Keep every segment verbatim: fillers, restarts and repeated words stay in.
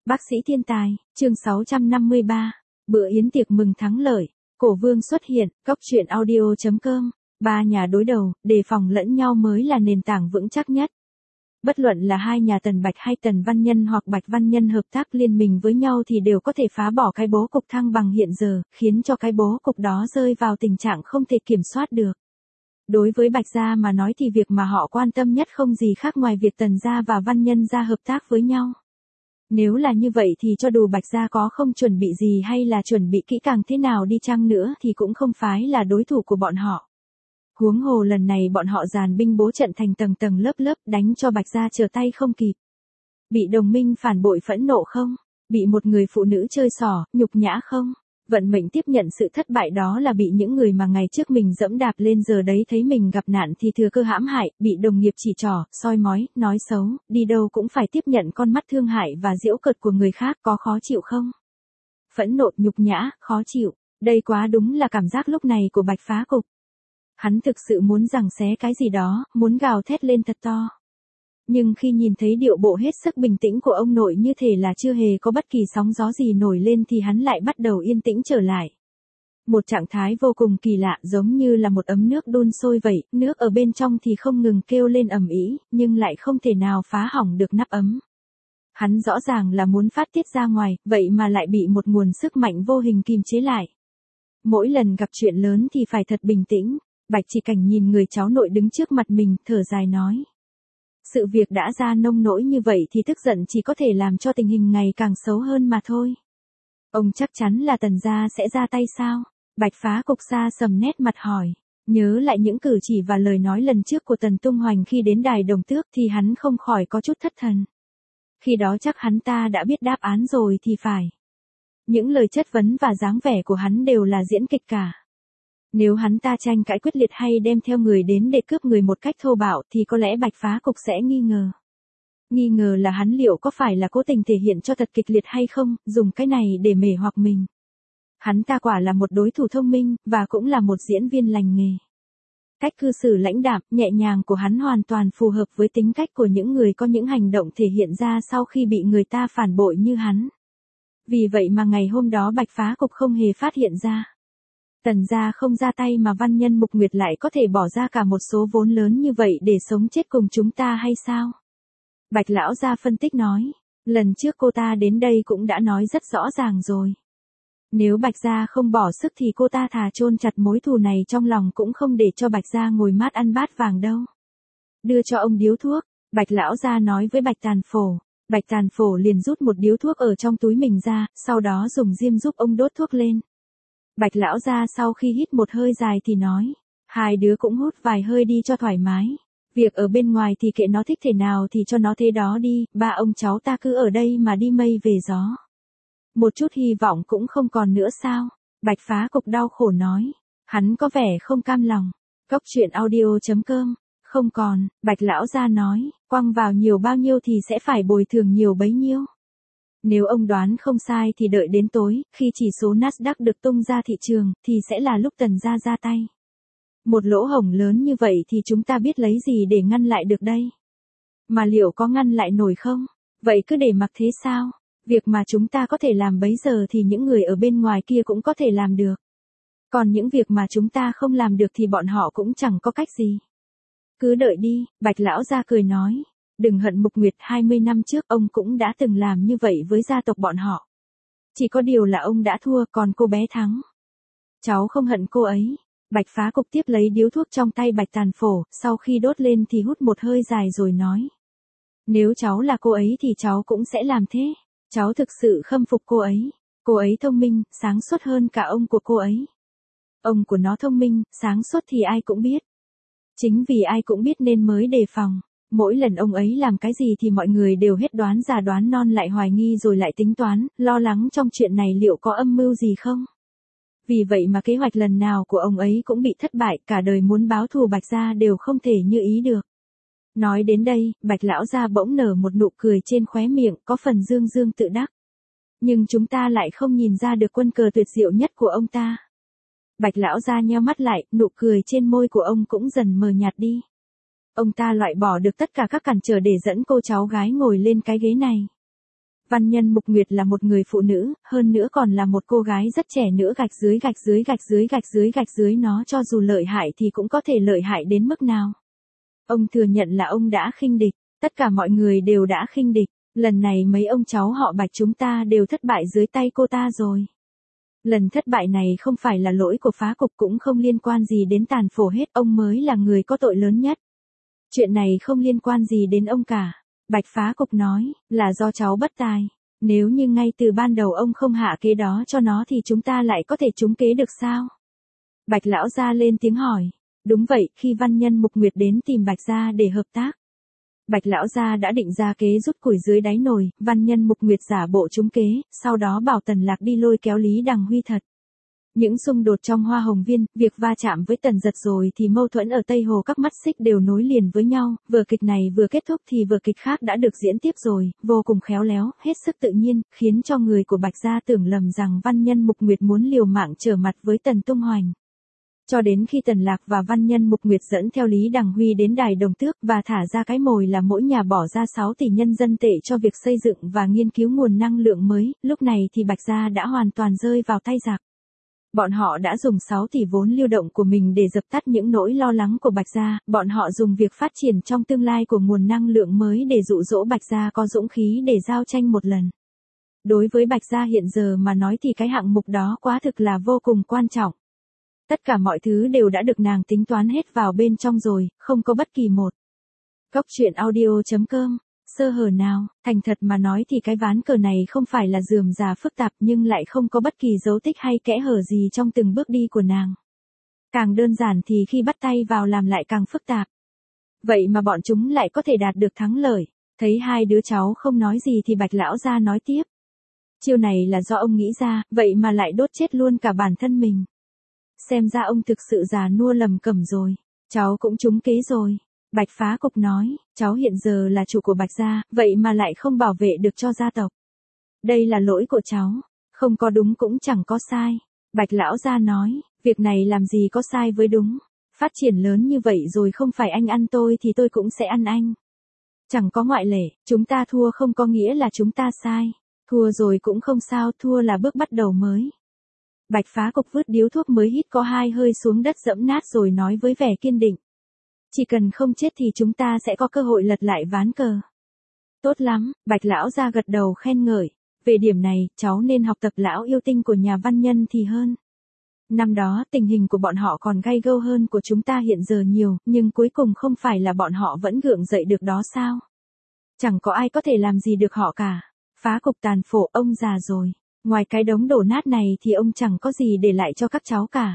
Bác sĩ thiên tài, chương sáu trăm năm mươi ba, bữa yến tiệc mừng thắng lợi, cổ vương xuất hiện, góc truyện audio chấm com, ba nhà đối đầu, đề phòng lẫn nhau mới là nền tảng vững chắc nhất. Bất luận là hai nhà Tần Bạch hay Tần Văn Nhân hoặc Bạch Văn Nhân hợp tác liên minh với nhau thì đều có thể phá bỏ cái bố cục thăng bằng hiện giờ, khiến cho cái bố cục đó rơi vào tình trạng không thể kiểm soát được. Đối với Bạch Gia mà nói thì việc mà họ quan tâm nhất không gì khác ngoài việc Tần Gia và Văn Nhân Gia hợp tác với nhau. Nếu là như vậy thì cho dù Bạch Gia có không chuẩn bị gì hay là chuẩn bị kỹ càng thế nào đi chăng nữa thì cũng không phải là đối thủ của bọn họ. Huống hồ lần này bọn họ dàn binh bố trận thành tầng tầng lớp lớp đánh cho Bạch Gia trở tay không kịp. Bị đồng minh phản bội phẫn nộ không? Bị một người phụ nữ chơi xỏ, nhục nhã không? Vận mệnh tiếp nhận sự thất bại đó là bị những người mà ngày trước mình dẫm đạp lên giờ đấy thấy mình gặp nạn thì thừa cơ hãm hại, bị đồng nghiệp chỉ trỏ, soi mói, nói xấu, đi đâu cũng phải tiếp nhận con mắt thương hại và giễu cợt của người khác, có khó chịu không? Phẫn nộ, nhục nhã, khó chịu, đây quá đúng là cảm giác lúc này của Bạch Phá Cục. Hắn thực sự muốn giằng xé cái gì đó, muốn gào thét lên thật to. Nhưng khi nhìn thấy điệu bộ hết sức bình tĩnh của ông nội như thể là chưa hề có bất kỳ sóng gió gì nổi lên thì hắn lại bắt đầu yên tĩnh trở lại. Một trạng thái vô cùng kỳ lạ giống như là một ấm nước đun sôi vậy, nước ở bên trong thì không ngừng kêu lên ầm ĩ, nhưng lại không thể nào phá hỏng được nắp ấm. Hắn rõ ràng là muốn phát tiết ra ngoài, vậy mà lại bị một nguồn sức mạnh vô hình kìm chế lại. Mỗi lần gặp chuyện lớn thì phải thật bình tĩnh, Bạch Chỉ Cảnh nhìn người cháu nội đứng trước mặt mình, thở dài nói. Sự việc đã ra nông nỗi như vậy thì tức giận chỉ có thể làm cho tình hình ngày càng xấu hơn mà thôi. Ông chắc chắn là Tần Gia sẽ ra tay sao? Bạch Phá Cục xa sầm nét mặt hỏi. Nhớ lại những cử chỉ và lời nói lần trước của Tần Tung Hoành khi đến đài Đồng Tước thì hắn không khỏi có chút thất thần. Khi đó chắc hắn ta đã biết đáp án rồi thì phải. Những lời chất vấn và dáng vẻ của hắn đều là diễn kịch cả. Nếu hắn ta tranh cãi quyết liệt hay đem theo người đến để cướp người một cách thô bạo thì có lẽ Bạch Phá Cục sẽ nghi ngờ. Nghi ngờ là hắn liệu có phải là cố tình thể hiện cho thật kịch liệt hay không, dùng cái này để mê hoặc mình. Hắn ta quả là một đối thủ thông minh, và cũng là một diễn viên lành nghề. Cách cư xử lãnh đạm, nhẹ nhàng của hắn hoàn toàn phù hợp với tính cách của những người có những hành động thể hiện ra sau khi bị người ta phản bội như hắn. Vì vậy mà ngày hôm đó Bạch Phá Cục không hề phát hiện ra. Tần Gia không ra tay mà Văn Nhân Mục Nguyệt lại có thể bỏ ra cả một số vốn lớn như vậy để sống chết cùng chúng ta hay sao? Bạch Lão Gia phân tích nói, lần trước cô ta đến đây cũng đã nói rất rõ ràng rồi. Nếu Bạch Gia không bỏ sức thì cô ta thà chôn chặt mối thù này trong lòng cũng không để cho Bạch Gia ngồi mát ăn bát vàng đâu. Đưa cho ông điếu thuốc, Bạch Lão Gia nói với Bạch Tàn Phổ. Bạch Tàn Phổ liền rút một điếu thuốc ở trong túi mình ra, sau đó dùng diêm giúp ông đốt thuốc lên. Bạch Lão Gia sau khi hít một hơi dài thì nói, hai đứa cũng hút vài hơi đi cho thoải mái. Việc ở bên ngoài thì kệ nó thích thế nào thì cho nó thế đó đi, ba ông cháu ta cứ ở đây mà đi mây về gió. Một chút hy vọng cũng không còn nữa sao? Bạch Phá Cục đau khổ nói. Hắn có vẻ không cam lòng. Góc truyện audio chấm com. Không còn, Bạch Lão Gia nói, quăng vào nhiều bao nhiêu thì sẽ phải bồi thường nhiều bấy nhiêu. Nếu ông đoán không sai thì đợi đến tối, khi chỉ số Nasdaq được tung ra thị trường, thì sẽ là lúc Tần Gia ra tay. Một lỗ hổng lớn như vậy thì chúng ta biết lấy gì để ngăn lại được đây? Mà liệu có ngăn lại nổi không? Vậy cứ để mặc thế sao? Việc mà chúng ta có thể làm bấy giờ thì những người ở bên ngoài kia cũng có thể làm được. Còn những việc mà chúng ta không làm được thì bọn họ cũng chẳng có cách gì. Cứ đợi đi, Bạch Lão Gia cười nói. Đừng hận Mục Nguyệt, hai mươi năm trước ông cũng đã từng làm như vậy với gia tộc bọn họ. Chỉ có điều là ông đã thua còn cô bé thắng. Cháu không hận cô ấy. Bạch Phá Cục tiếp lấy điếu thuốc trong tay Bạch Tàn Phổ, sau khi đốt lên thì hút một hơi dài rồi nói. Nếu cháu là cô ấy thì cháu cũng sẽ làm thế. Cháu thực sự khâm phục cô ấy. Cô ấy thông minh, sáng suốt hơn cả ông của cô ấy. Ông của nó thông minh, sáng suốt thì ai cũng biết. Chính vì ai cũng biết nên mới đề phòng. Mỗi lần ông ấy làm cái gì thì mọi người đều hết đoán già đoán non lại hoài nghi rồi lại tính toán, lo lắng trong chuyện này liệu có âm mưu gì không. Vì vậy mà kế hoạch lần nào của ông ấy cũng bị thất bại, cả đời muốn báo thù Bạch Gia đều không thể như ý được. Nói đến đây, Bạch Lão Gia bỗng nở một nụ cười trên khóe miệng, có phần dương dương tự đắc. Nhưng chúng ta lại không nhìn ra được quân cờ tuyệt diệu nhất của ông ta. Bạch Lão Gia nheo mắt lại, nụ cười trên môi của ông cũng dần mờ nhạt đi. Ông ta loại bỏ được tất cả các cản trở để dẫn cô cháu gái ngồi lên cái ghế này. Văn Nhân Mục Nguyệt là một người phụ nữ, hơn nữa còn là một cô gái rất trẻ nữa, gạch dưới gạch dưới gạch dưới gạch dưới gạch dưới nó cho dù lợi hại thì cũng có thể lợi hại đến mức nào. Ông thừa nhận là ông đã khinh địch, tất cả mọi người đều đã khinh địch, lần này mấy ông cháu họ Bạch chúng ta đều thất bại dưới tay cô ta rồi. Lần thất bại này không phải là lỗi của phá cục, cũng không liên quan gì đến Tàn Phổ hết, ông mới là người có tội lớn nhất. Chuyện này không liên quan gì đến ông cả. Bạch phá cục nói, là do cháu bất tài. Nếu như ngay từ ban đầu ông không hạ kế đó cho nó thì chúng ta lại có thể trúng kế được sao? Bạch lão gia lên tiếng hỏi. Đúng vậy, khi Văn Nhân Mục Nguyệt đến tìm Bạch gia để hợp tác, Bạch lão gia đã định ra kế rút củi dưới đáy nồi, Văn Nhân Mục Nguyệt giả bộ trúng kế, sau đó bảo Tần Lạc đi lôi kéo Lý Đằng Huy thật. Những xung đột trong Hoa Hồng Viên, việc va chạm với Tần Giật rồi thì mâu thuẫn ở Tây Hồ các mắt xích đều nối liền với nhau, vở kịch này vừa kết thúc thì vở kịch khác đã được diễn tiếp rồi, vô cùng khéo léo, hết sức tự nhiên, khiến cho người của Bạch gia tưởng lầm rằng Văn Nhân Mục Nguyệt muốn liều mạng trở mặt với Tần Tung Hoành. Cho đến khi Tần Lạc và Văn Nhân Mục Nguyệt dẫn theo Lý Đằng Huy đến Đài Đồng Tước và thả ra cái mồi là mỗi nhà bỏ ra sáu tỷ nhân dân tệ cho việc xây dựng và nghiên cứu nguồn năng lượng mới, lúc này thì Bạch gia đã hoàn toàn rơi vào tay giặc. Bọn họ đã dùng sáu tỷ vốn lưu động của mình để dập tắt những nỗi lo lắng của Bạch gia, bọn họ dùng việc phát triển trong tương lai của nguồn năng lượng mới để dụ dỗ Bạch gia có dũng khí để giao tranh một lần. Đối với Bạch gia hiện giờ mà nói thì cái hạng mục đó quá thực là vô cùng quan trọng. Tất cả mọi thứ đều đã được nàng tính toán hết vào bên trong rồi, không có bất kỳ một Cốc truyện audio chấm com sơ hở nào. Thành thật mà nói thì cái ván cờ này không phải là rườm rà phức tạp nhưng lại không có bất kỳ dấu tích hay kẽ hở gì trong từng bước đi của nàng. Càng đơn giản thì khi bắt tay vào làm lại càng phức tạp. Vậy mà bọn chúng lại có thể đạt được thắng lợi. Thấy hai đứa cháu không nói gì thì Bạch lão gia nói tiếp. Chiêu này là do ông nghĩ ra, vậy mà lại đốt chết luôn cả bản thân mình. Xem ra ông thực sự già nua lầm cẩm rồi. Cháu cũng trúng kế rồi. Bạch phá cục nói, cháu hiện giờ là chủ của Bạch gia, vậy mà lại không bảo vệ được cho gia tộc. Đây là lỗi của cháu, không có đúng cũng chẳng có sai. Bạch lão gia nói, việc này làm gì có sai với đúng. Phát triển lớn như vậy rồi không phải anh ăn tôi thì tôi cũng sẽ ăn anh. Chẳng có ngoại lệ, chúng ta thua không có nghĩa là chúng ta sai. Thua rồi cũng không sao, thua là bước bắt đầu mới. Bạch phá cục vứt điếu thuốc mới hít có hai hơi xuống đất dẫm nát rồi nói với vẻ kiên định. Chỉ cần không chết thì chúng ta sẽ có cơ hội lật lại ván cờ. Tốt lắm, Bạch lão gia gật đầu khen ngợi. Về điểm này, cháu nên học tập lão yêu tinh của nhà Văn Nhân thì hơn. Năm đó, tình hình của bọn họ còn gay gâu hơn của chúng ta hiện giờ nhiều, nhưng cuối cùng không phải là bọn họ vẫn gượng dậy được đó sao? Chẳng có ai có thể làm gì được họ cả. Phá cục Tàn Phổ, ông già rồi. Ngoài cái đống đổ nát này thì ông chẳng có gì để lại cho các cháu cả.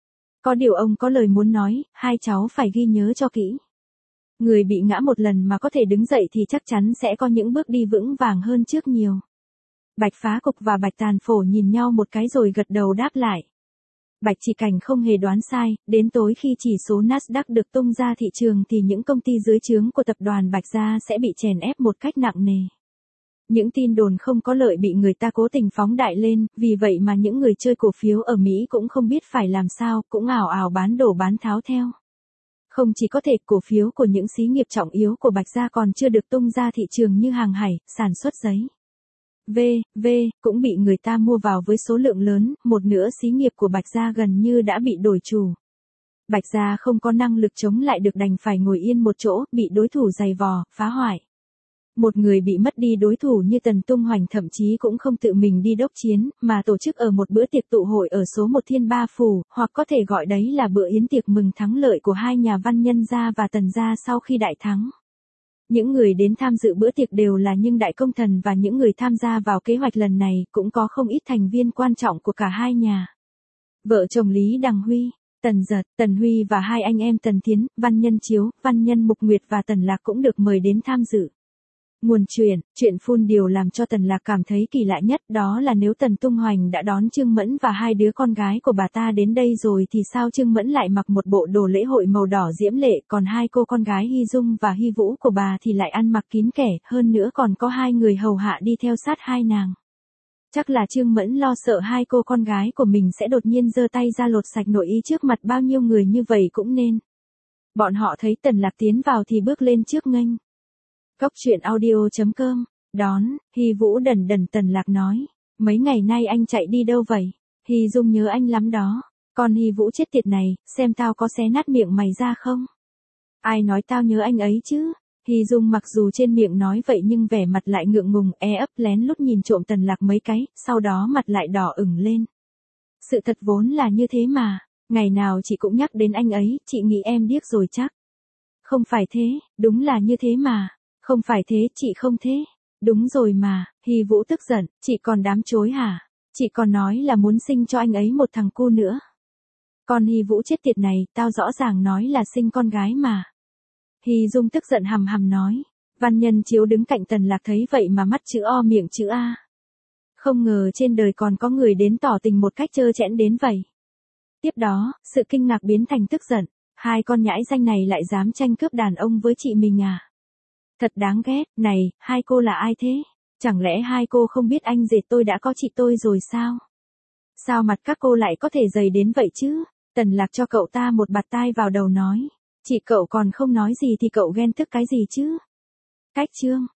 Có điều ông có lời muốn nói, hai cháu phải ghi nhớ cho kỹ. Người bị ngã một lần mà có thể đứng dậy thì chắc chắn sẽ có những bước đi vững vàng hơn trước nhiều. Bạch phá cục và Bạch Tàn Phổ nhìn nhau một cái rồi gật đầu đáp lại. Bạch Chỉ Cảnh không hề đoán sai, đến tối khi chỉ số Nasdaq được tung ra thị trường thì những công ty dưới trướng của tập đoàn Bạch gia sẽ bị chèn ép một cách nặng nề. Những tin đồn không có lợi bị người ta cố tình phóng đại lên, vì vậy mà những người chơi cổ phiếu ở Mỹ cũng không biết phải làm sao, cũng ào ào bán đổ bán tháo theo. Không chỉ có thể cổ phiếu của những xí nghiệp trọng yếu của Bạch gia còn chưa được tung ra thị trường như hàng hải, sản xuất giấy, vê vê cũng bị người ta mua vào với số lượng lớn, một nửa xí nghiệp của Bạch gia gần như đã bị đổi chủ. Bạch gia không có năng lực chống lại được đành phải ngồi yên một chỗ, bị đối thủ giày vò, phá hoại. Một người bị mất đi đối thủ như Tần Tung Hoành thậm chí cũng không tự mình đi đốc chiến, mà tổ chức ở một bữa tiệc tụ hội ở số một Thiên Ba Phủ, hoặc có thể gọi đấy là bữa yến tiệc mừng thắng lợi của hai nhà Văn Nhân gia và Tần gia sau khi đại thắng. Những người đến tham dự bữa tiệc đều là những đại công thần và những người tham gia vào kế hoạch lần này cũng có không ít thành viên quan trọng của cả hai nhà. Vợ chồng Lý Đằng Huy, Tần Giật, Tần Huy và hai anh em Tần Tiến, Văn Nhân Chiếu, Văn Nhân Mục Nguyệt và Tần Lạc cũng được mời đến tham dự. Nguồn chuyện, chuyện phun điều làm cho Tần Lạc cảm thấy kỳ lạ nhất đó là nếu Tần Tung Hoành đã đón Trương Mẫn và hai đứa con gái của bà ta đến đây rồi thì sao Trương Mẫn lại mặc một bộ đồ lễ hội màu đỏ diễm lệ, còn hai cô con gái Hy Dung và Hy Vũ của bà thì lại ăn mặc kín kẽ, hơn nữa còn có hai người hầu hạ đi theo sát hai nàng. Chắc là Trương Mẫn lo sợ hai cô con gái của mình sẽ đột nhiên giơ tay ra lột sạch nội y trước mặt bao nhiêu người như vậy cũng nên. Bọn họ thấy Tần Lạc tiến vào thì bước lên trước nghênh. Cốc truyện audio chấm com Đón, Hy Vũ đần đần Tần Lạc nói. Mấy ngày nay anh chạy đi đâu vậy? Hy Dung nhớ anh lắm đó. Con Hy Vũ chết tiệt này, xem tao có xé nát miệng mày ra không? Ai nói tao nhớ anh ấy chứ? Hy Dung mặc dù trên miệng nói vậy nhưng vẻ mặt lại ngượng ngùng e ấp lén lút nhìn trộm Tần Lạc mấy cái, sau đó mặt lại đỏ ửng lên. Sự thật vốn là như thế mà, ngày nào chị cũng nhắc đến anh ấy, chị nghĩ em điếc rồi chắc. Không phải thế, đúng là như thế mà. Không phải thế, chị không thế. Đúng rồi mà, Hy Vũ tức giận, chị còn đám chối hả? Chị còn nói là muốn sinh cho anh ấy một thằng cu nữa. Con Hy Vũ chết tiệt này, tao rõ ràng nói là sinh con gái mà. Hy Dung tức giận hầm hầm nói. Văn Nhân Chiếu đứng cạnh Tần Lạc thấy vậy mà mắt chữ O miệng chữ A. Không ngờ trên đời còn có người đến tỏ tình một cách trơ trẽn đến vậy. Tiếp đó, sự kinh ngạc biến thành tức giận. Hai con nhãi danh này lại dám tranh cướp đàn ông với chị mình à? Thật đáng ghét, này, hai cô là ai thế? Chẳng lẽ hai cô không biết anh rể tôi đã có chị tôi rồi sao? Sao mặt các cô lại có thể dày đến vậy chứ? Tần Lạc cho cậu ta một bạt tai vào đầu nói. Chị cậu còn không nói gì thì cậu ghen tức cái gì chứ? Cách chương.